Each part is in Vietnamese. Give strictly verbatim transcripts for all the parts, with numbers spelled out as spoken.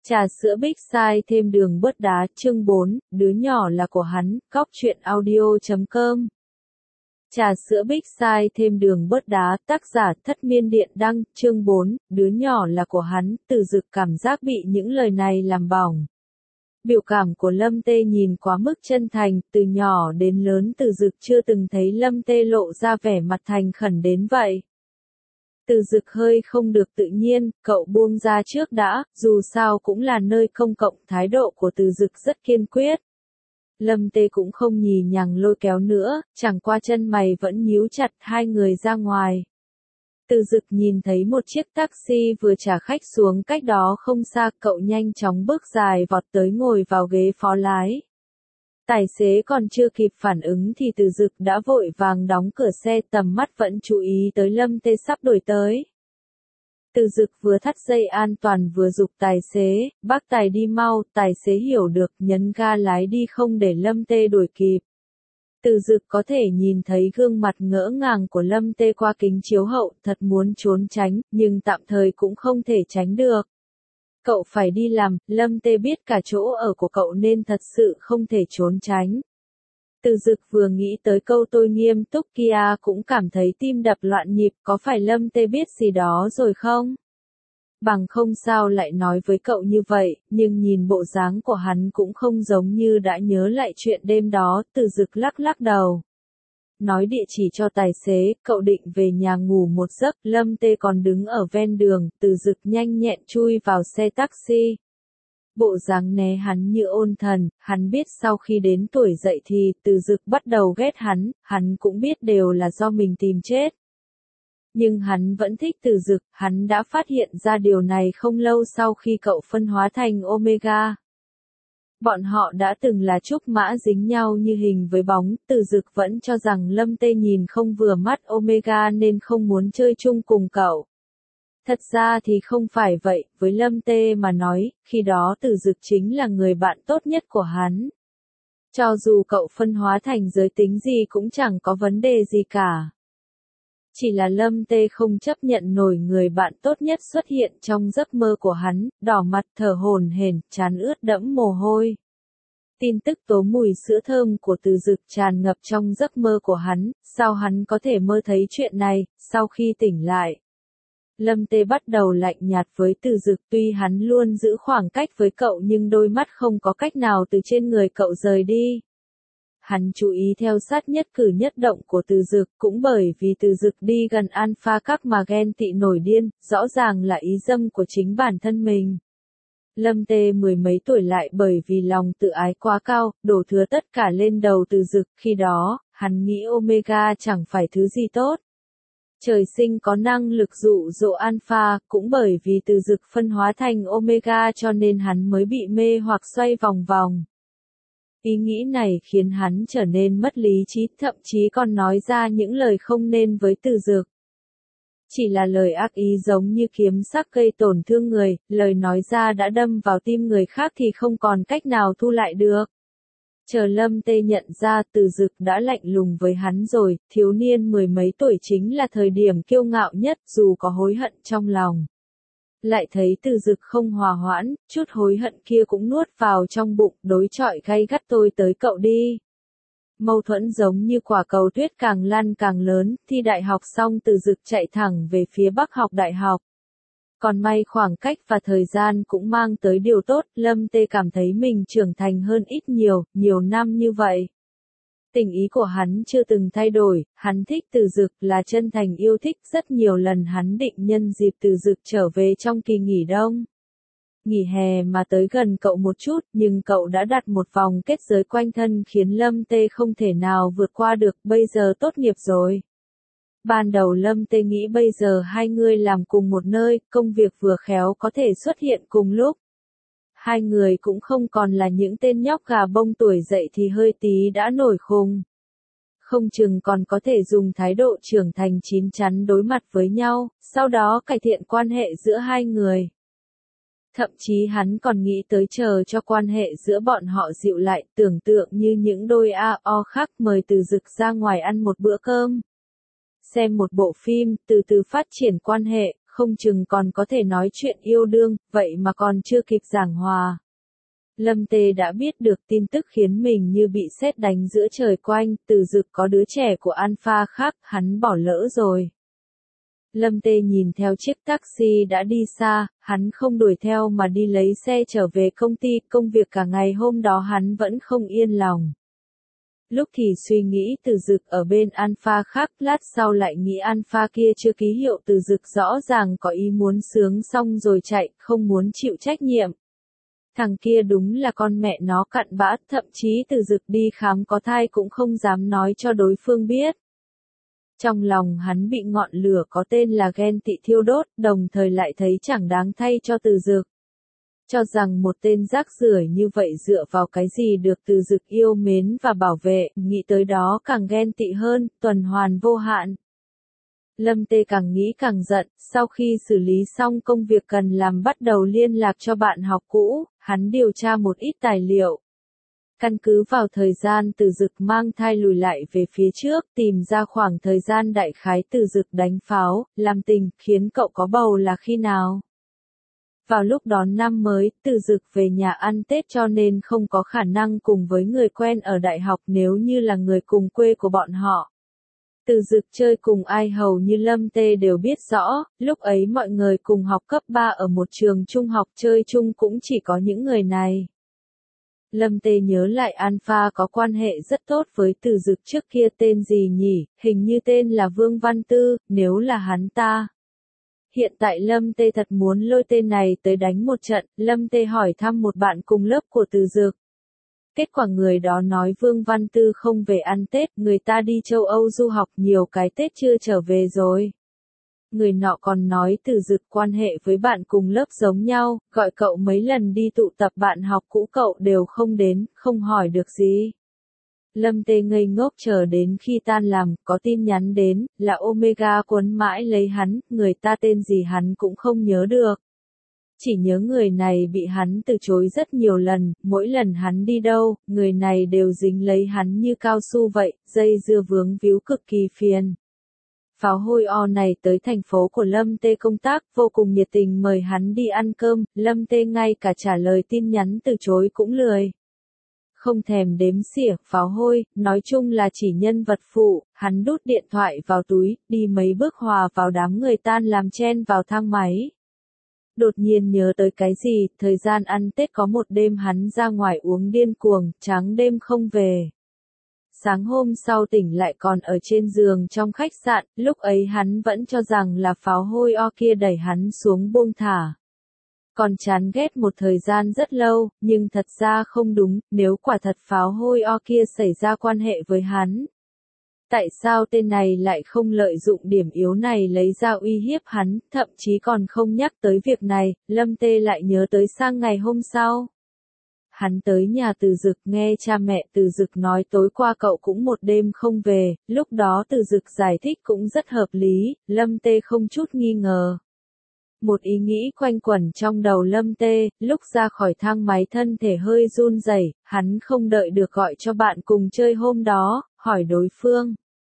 Trà sữa Big Size thêm đường bớt đá, chương bốn, đứa nhỏ là của hắn, cóc truyện audio chấm com. Trà sữa Big Size thêm đường bớt đá, tác giả Thất Miên Điện Đăng, chương bốn, đứa nhỏ là của hắn, Từ Dực cảm giác bị những lời này làm bỏng. Biểu cảm của Lâm Tê nhìn quá mức chân thành, từ nhỏ đến lớn Từ Dực chưa từng thấy Lâm Tê lộ ra vẻ mặt thành khẩn đến vậy. Từ Dực hơi không được tự nhiên, cậu buông ra trước đã, dù sao cũng là nơi công cộng, thái độ của Từ Dực rất kiên quyết. Lâm Tê cũng không nhì nhằng lôi kéo nữa, chẳng qua chân mày vẫn nhíu chặt, hai người ra ngoài. Từ Dực nhìn thấy một chiếc taxi vừa trả khách xuống cách đó không xa, cậu nhanh chóng bước dài vọt tới ngồi vào ghế phó lái. Tài xế còn chưa kịp phản ứng thì Từ Dực đã vội vàng đóng cửa xe, tầm mắt vẫn chú ý tới Lâm Tê sắp đuổi tới. Từ Dực vừa thắt dây an toàn vừa giục tài xế, bác tài đi mau, tài xế hiểu được, nhấn ga lái đi không để Lâm Tê đuổi kịp. Từ Dực có thể nhìn thấy gương mặt ngỡ ngàng của Lâm Tê qua kính chiếu hậu, thật muốn trốn tránh, nhưng tạm thời cũng không thể tránh được. Cậu phải đi làm, Lâm Tê biết cả chỗ ở của cậu nên thật sự không thể trốn tránh. Từ Dực vừa nghĩ tới câu tôi nghiêm túc kia cũng cảm thấy tim đập loạn nhịp, có phải Lâm Tê biết gì đó rồi không? Bằng không sao lại nói với cậu như vậy, nhưng nhìn bộ dáng của hắn cũng không giống như đã nhớ lại chuyện đêm đó, Từ Dực lắc lắc đầu. Nói địa chỉ cho tài xế, cậu định về nhà ngủ một giấc, Lâm Tê còn đứng ở ven đường, Từ Dực nhanh nhẹn chui vào xe taxi. Bộ dáng né hắn như ôn thần, hắn biết sau khi đến tuổi dậy thì, Từ Dực bắt đầu ghét hắn, hắn cũng biết đều là do mình tìm chết. Nhưng hắn vẫn thích Từ Dực, hắn đã phát hiện ra điều này không lâu sau khi cậu phân hóa thành Omega. Bọn họ đã từng là trúc mã dính nhau như hình với bóng, Từ Dực vẫn cho rằng Lâm Tê nhìn không vừa mắt Omega nên không muốn chơi chung cùng cậu. Thật ra thì không phải vậy, với Lâm Tê mà nói, khi đó Từ Dực chính là người bạn tốt nhất của hắn. Cho dù cậu phân hóa thành giới tính gì cũng chẳng có vấn đề gì cả. Chỉ là Lâm Tê không chấp nhận nổi người bạn tốt nhất xuất hiện trong giấc mơ của hắn, đỏ mặt thở hổn hển, trán ướt đẫm mồ hôi. Tin tức tố mùi sữa thơm của Từ Dực tràn ngập trong giấc mơ của hắn, sao hắn có thể mơ thấy chuyện này, sau khi tỉnh lại. Lâm Tê bắt đầu lạnh nhạt với Từ Dực, tuy hắn luôn giữ khoảng cách với cậu nhưng đôi mắt không có cách nào từ trên người cậu rời đi. Hắn chú ý theo sát nhất cử nhất động của Từ Dực, cũng bởi vì Từ Dực đi gần Alpha các mà ghen tị nổi điên, rõ ràng là ý dâm của chính bản thân mình. Lâm Tê mười mấy tuổi lại bởi vì lòng tự ái quá cao, đổ thừa tất cả lên đầu Từ Dực, khi đó, hắn nghĩ Omega chẳng phải thứ gì tốt. Trời sinh có năng lực dụ dỗ Alpha, cũng bởi vì Từ Dực phân hóa thành Omega cho nên hắn mới bị mê hoặc xoay vòng vòng. Ý nghĩ này khiến hắn trở nên mất lý trí, thậm chí còn nói ra những lời không nên với Từ Dực. Chỉ là lời ác ý giống như kiếm sắc gây tổn thương người, lời nói ra đã đâm vào tim người khác thì không còn cách nào thu lại được. Chờ Lâm Tê nhận ra Từ Dực đã lạnh lùng với hắn rồi, thiếu niên mười mấy tuổi chính là thời điểm kiêu ngạo nhất, dù có hối hận trong lòng. Lại thấy Từ Dực không hòa hoãn, chút hối hận kia cũng nuốt vào trong bụng, đối chọi gay gắt tôi tới cậu đi. Mâu thuẫn giống như quả cầu tuyết càng lăn càng lớn, thi đại học xong Từ Dực chạy thẳng về phía Bắc học đại học. Còn may khoảng cách và thời gian cũng mang tới điều tốt, Lâm Tê cảm thấy mình trưởng thành hơn ít nhiều, nhiều năm như vậy. Tình ý của hắn chưa từng thay đổi, hắn thích Từ Dực là chân thành yêu thích, rất nhiều lần hắn định nhân dịp Từ Dực trở về trong kỳ nghỉ đông. Nghỉ hè mà tới gần cậu một chút, nhưng cậu đã đặt một vòng kết giới quanh thân khiến Lâm Tê không thể nào vượt qua được, bây giờ tốt nghiệp rồi. Ban đầu Lâm Tê nghĩ bây giờ hai người làm cùng một nơi, công việc vừa khéo có thể xuất hiện cùng lúc. Hai người cũng không còn là những tên nhóc gà bông tuổi dậy thì hơi tí đã nổi khùng. Không chừng còn có thể dùng thái độ trưởng thành chín chắn đối mặt với nhau, sau đó cải thiện quan hệ giữa hai người. Thậm chí hắn còn nghĩ tới chờ cho quan hệ giữa bọn họ dịu lại, tưởng tượng như những đôi a o khác mời Từ Dực ra ngoài ăn một bữa cơm. Xem một bộ phim, từ từ phát triển quan hệ, không chừng còn có thể nói chuyện yêu đương, vậy mà còn chưa kịp giảng hòa. Lâm Tê đã biết được tin tức khiến mình như bị sét đánh giữa trời quanh, Từ Dực có đứa trẻ của Alpha khác, hắn bỏ lỡ rồi. Lâm Tê nhìn theo chiếc taxi đã đi xa, hắn không đuổi theo mà đi lấy xe trở về công ty, công việc cả ngày hôm đó hắn vẫn không yên lòng. Lúc thì suy nghĩ Từ Dực ở bên Alpha khác, lát sau lại nghĩ Alpha kia chưa ký hiệu Từ Dực rõ ràng có ý muốn sướng xong rồi chạy, không muốn chịu trách nhiệm. Thằng kia đúng là con mẹ nó cặn bã, thậm chí Từ Dực đi khám có thai cũng không dám nói cho đối phương biết. Trong lòng hắn bị ngọn lửa có tên là ghen tị thiêu đốt, đồng thời lại thấy chẳng đáng thay cho Từ Dực. Cho rằng một tên rác rưởi như vậy dựa vào cái gì được Từ Dực yêu mến và bảo vệ, nghĩ tới đó càng ghen tị hơn, tuần hoàn vô hạn. Lâm Tê càng nghĩ càng giận, sau khi xử lý xong công việc cần làm bắt đầu liên lạc cho bạn học cũ, hắn điều tra một ít tài liệu. Căn cứ vào thời gian Từ Dực mang thai lùi lại về phía trước, tìm ra khoảng thời gian đại khái Từ Dực đánh pháo, làm tình, khiến cậu có bầu là khi nào. Vào lúc đón năm mới, Từ Dực về nhà ăn Tết cho nên không có khả năng cùng với người quen ở đại học nếu như là người cùng quê của bọn họ. Từ Dực chơi cùng ai hầu như Lâm Tê đều biết rõ, lúc ấy mọi người cùng học cấp ba ở một trường trung học chơi chung cũng chỉ có những người này. Lâm Tê nhớ lại Alpha có quan hệ rất tốt với Từ Dực trước kia tên gì nhỉ, hình như tên là Vương Văn Tư, nếu là hắn ta. Hiện tại Lâm Tê thật muốn lôi tên này tới đánh một trận, Lâm Tê hỏi thăm một bạn cùng lớp của Từ Dực. Kết quả người đó nói Vương Văn Tư không về ăn Tết, người ta đi châu Âu du học nhiều cái Tết chưa trở về rồi. Người nọ còn nói Từ Dực quan hệ với bạn cùng lớp giống nhau, gọi cậu mấy lần đi tụ tập bạn học cũ cậu đều không đến, không hỏi được gì. Lâm Tê ngây ngốc chờ đến khi tan làm, có tin nhắn đến, là Omega cuốn mãi lấy hắn, người ta tên gì hắn cũng không nhớ được. Chỉ nhớ người này bị hắn từ chối rất nhiều lần, mỗi lần hắn đi đâu, người này đều dính lấy hắn như cao su vậy, dây dưa vướng víu cực kỳ phiền. Pháo hôi o này tới thành phố của Lâm Tê công tác, vô cùng nhiệt tình mời hắn đi ăn cơm, Lâm Tê ngay cả trả lời tin nhắn từ chối cũng lười. Không thèm đếm xỉa, pháo hôi, nói chung là chỉ nhân vật phụ, hắn đút điện thoại vào túi, đi mấy bước hòa vào đám người tan làm chen vào thang máy. Đột nhiên nhớ tới cái gì, thời gian ăn Tết có một đêm hắn ra ngoài uống điên cuồng, trắng đêm không về. Sáng hôm sau tỉnh lại còn ở trên giường trong khách sạn, lúc ấy hắn vẫn cho rằng là pháo hôi o kia đẩy hắn xuống buông thả. Còn chán ghét một thời gian rất lâu, nhưng thật ra không đúng, nếu quả thật pháo hôi o kia xảy ra quan hệ với hắn. Tại sao tên này lại không lợi dụng điểm yếu này lấy ra uy hiếp hắn, thậm chí còn không nhắc tới việc này, Lâm Tê lại nhớ tới sang ngày hôm sau. Hắn tới nhà Từ Dực nghe cha mẹ Từ Dực nói tối qua cậu cũng một đêm không về, lúc đó Từ Dực giải thích cũng rất hợp lý, Lâm Tê không chút nghi ngờ. Một ý nghĩ quanh quẩn trong đầu Lâm Tê, lúc ra khỏi thang máy thân thể hơi run rẩy, hắn không đợi được gọi cho bạn cùng chơi hôm đó, hỏi đối phương.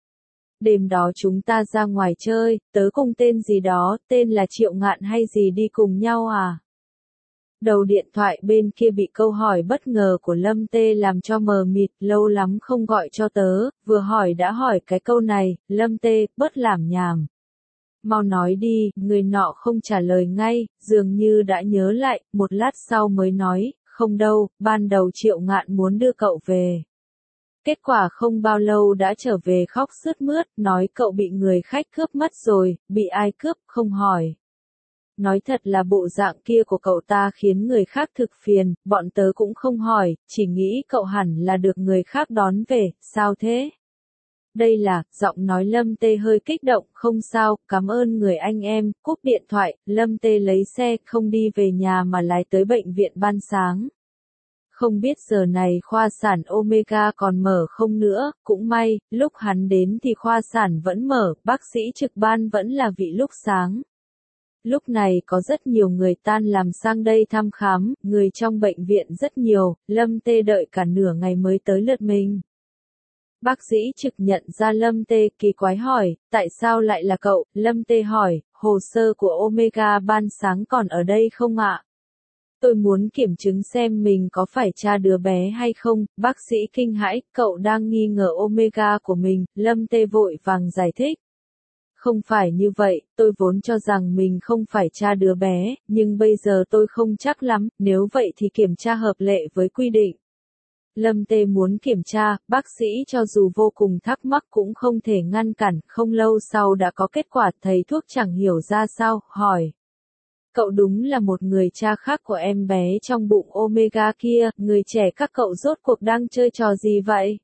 Đêm đó chúng ta ra ngoài chơi, tớ cùng tên gì đó, tên là Triệu Ngạn hay gì đi cùng nhau à? Đầu điện thoại bên kia bị câu hỏi bất ngờ của Lâm Tê làm cho mờ mịt, lâu lắm không gọi cho tớ, vừa hỏi đã hỏi cái câu này, Lâm Tê, bớt làm nhảm. Mau nói đi, người nọ không trả lời ngay, dường như đã nhớ lại, một lát sau mới nói, không đâu, ban đầu Triệu Ngạn muốn đưa cậu về. Kết quả không bao lâu đã trở về khóc sướt mướt, nói cậu bị người khách cướp mất rồi, bị ai cướp, không hỏi. Nói thật là bộ dạng kia của cậu ta khiến người khác thực phiền, bọn tớ cũng không hỏi, chỉ nghĩ cậu hẳn là được người khác đón về, sao thế? Đây là, giọng nói Lâm Tê hơi kích động, không sao, cảm ơn người anh em, cúp điện thoại, Lâm Tê lấy xe, không đi về nhà mà lái tới bệnh viện ban sáng. Không biết giờ này khoa sản Omega còn mở không nữa, cũng may, lúc hắn đến thì khoa sản vẫn mở, bác sĩ trực ban vẫn là vị lúc sáng. Lúc này có rất nhiều người tan làm sang đây thăm khám, người trong bệnh viện rất nhiều, Lâm Tê đợi cả nửa ngày mới tới lượt mình. Bác sĩ trực nhận ra Lâm Tê, kỳ quái hỏi, tại sao lại là cậu? Lâm Tê hỏi, hồ sơ của Omega ban sáng còn ở đây không ạ? Tôi muốn kiểm chứng xem mình có phải cha đứa bé hay không. Bác sĩ kinh hãi, cậu đang nghi ngờ Omega của mình. Lâm Tê vội vàng giải thích. Không phải như vậy, tôi vốn cho rằng mình không phải cha đứa bé, nhưng bây giờ tôi không chắc lắm, nếu vậy thì kiểm tra hợp lệ với quy định. Lâm Tê muốn kiểm tra, bác sĩ cho dù vô cùng thắc mắc cũng không thể ngăn cản, không lâu sau đã có kết quả, thầy thuốc chẳng hiểu ra sao, hỏi. Cậu đúng là một người cha khác của em bé trong bụng Omega kia, người trẻ các cậu rốt cuộc đang chơi trò gì vậy?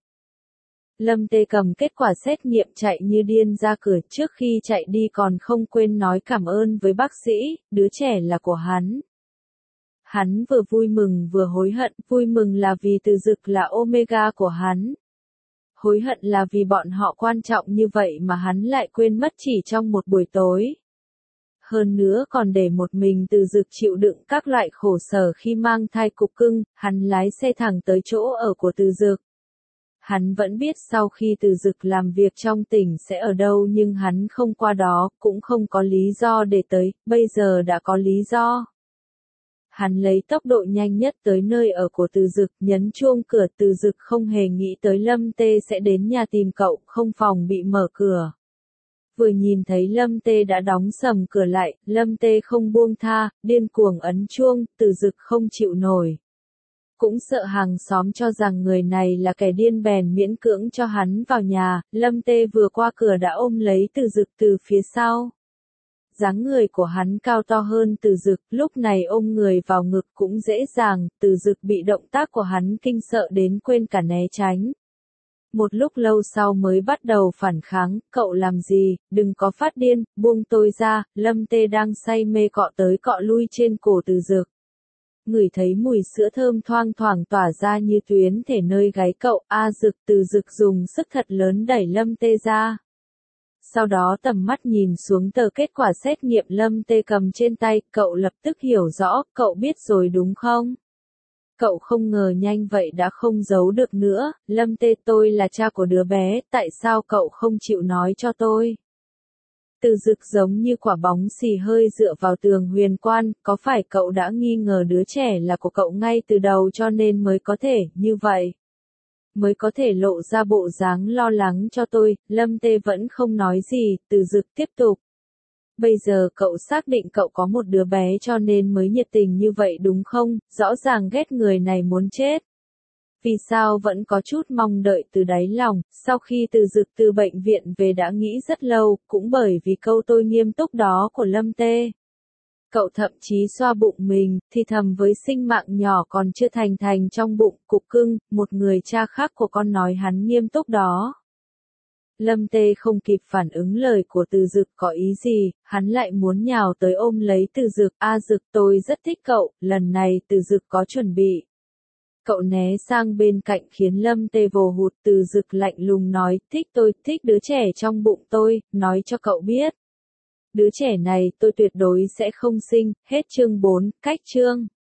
Lâm Tê cầm kết quả xét nghiệm chạy như điên ra cửa, trước khi chạy đi còn không quên nói cảm ơn với bác sĩ, đứa trẻ là của hắn. Hắn vừa vui mừng vừa hối hận, vui mừng là vì Từ Dực là Omega của hắn. Hối hận là vì bọn họ quan trọng như vậy mà hắn lại quên mất chỉ trong một buổi tối. Hơn nữa còn để một mình Từ Dực chịu đựng các loại khổ sở khi mang thai cục cưng, hắn lái xe thẳng tới chỗ ở của Từ Dực. Hắn vẫn biết sau khi Từ Dực làm việc trong tỉnh sẽ ở đâu nhưng hắn không qua đó, cũng không có lý do để tới, bây giờ đã có lý do. Hắn lấy tốc độ nhanh nhất tới nơi ở của Từ Dực, nhấn chuông cửa. Từ Dực không hề nghĩ tới Lâm Tê sẽ đến nhà tìm cậu, không phòng bị mở cửa. Vừa nhìn thấy Lâm Tê đã đóng sầm cửa lại, Lâm Tê không buông tha, điên cuồng ấn chuông, Từ Dực không chịu nổi. Cũng sợ hàng xóm cho rằng người này là kẻ điên bèn miễn cưỡng cho hắn vào nhà, Lâm Tê vừa qua cửa đã ôm lấy Từ Dực từ phía sau. Dáng người của hắn cao to hơn Từ Dực, lúc này ôm người vào ngực cũng dễ dàng, Từ Dực bị động tác của hắn kinh sợ đến quên cả né tránh. Một lúc lâu sau mới bắt đầu phản kháng, cậu làm gì, đừng có phát điên, buông tôi ra. Lâm Tê đang say mê cọ tới cọ lui trên cổ Từ Dực. Ngửi thấy mùi sữa thơm thoang thoảng tỏa ra như tuyến thể nơi gáy cậu, a Dực. Từ Dực dùng sức thật lớn đẩy Lâm Tê ra. Sau đó tầm mắt nhìn xuống tờ kết quả xét nghiệm Lâm Tê cầm trên tay, cậu lập tức hiểu rõ, cậu biết rồi đúng không? Cậu không ngờ nhanh vậy đã không giấu được nữa, Lâm Tê, tôi là cha của đứa bé, tại sao cậu không chịu nói cho tôi? Từ Dực giống như quả bóng xì hơi dựa vào tường huyền quan, có phải cậu đã nghi ngờ đứa trẻ là của cậu ngay từ đầu cho nên mới có thể như vậy? Mới có thể lộ ra bộ dáng lo lắng cho tôi. Lâm Tê vẫn không nói gì, Từ Dực tiếp tục. Bây giờ cậu xác định cậu có một đứa bé cho nên mới nhiệt tình như vậy đúng không? Rõ ràng ghét người này muốn chết. Vì sao vẫn có chút mong đợi từ đáy lòng, sau khi Từ Dực từ bệnh viện về đã nghĩ rất lâu, cũng bởi vì câu tôi nghiêm túc đó của Lâm Tê. Cậu thậm chí xoa bụng mình, thì thầm với sinh mạng nhỏ còn chưa thành thành trong bụng, cục cưng, một người cha khác của con nói hắn nghiêm túc đó. Lâm Tê không kịp phản ứng lời của Từ Dực có ý gì, hắn lại muốn nhào tới ôm lấy Từ Dực, a Dực tôi rất thích cậu, lần này Từ Dực có chuẩn bị. Cậu né sang bên cạnh khiến Lâm Tê vồ hụt. Từ Dực lạnh lùng nói, thích tôi, thích đứa trẻ trong bụng tôi, nói cho cậu biết. Đứa trẻ này tôi tuyệt đối sẽ không sinh, hết chương bốn, cách chương.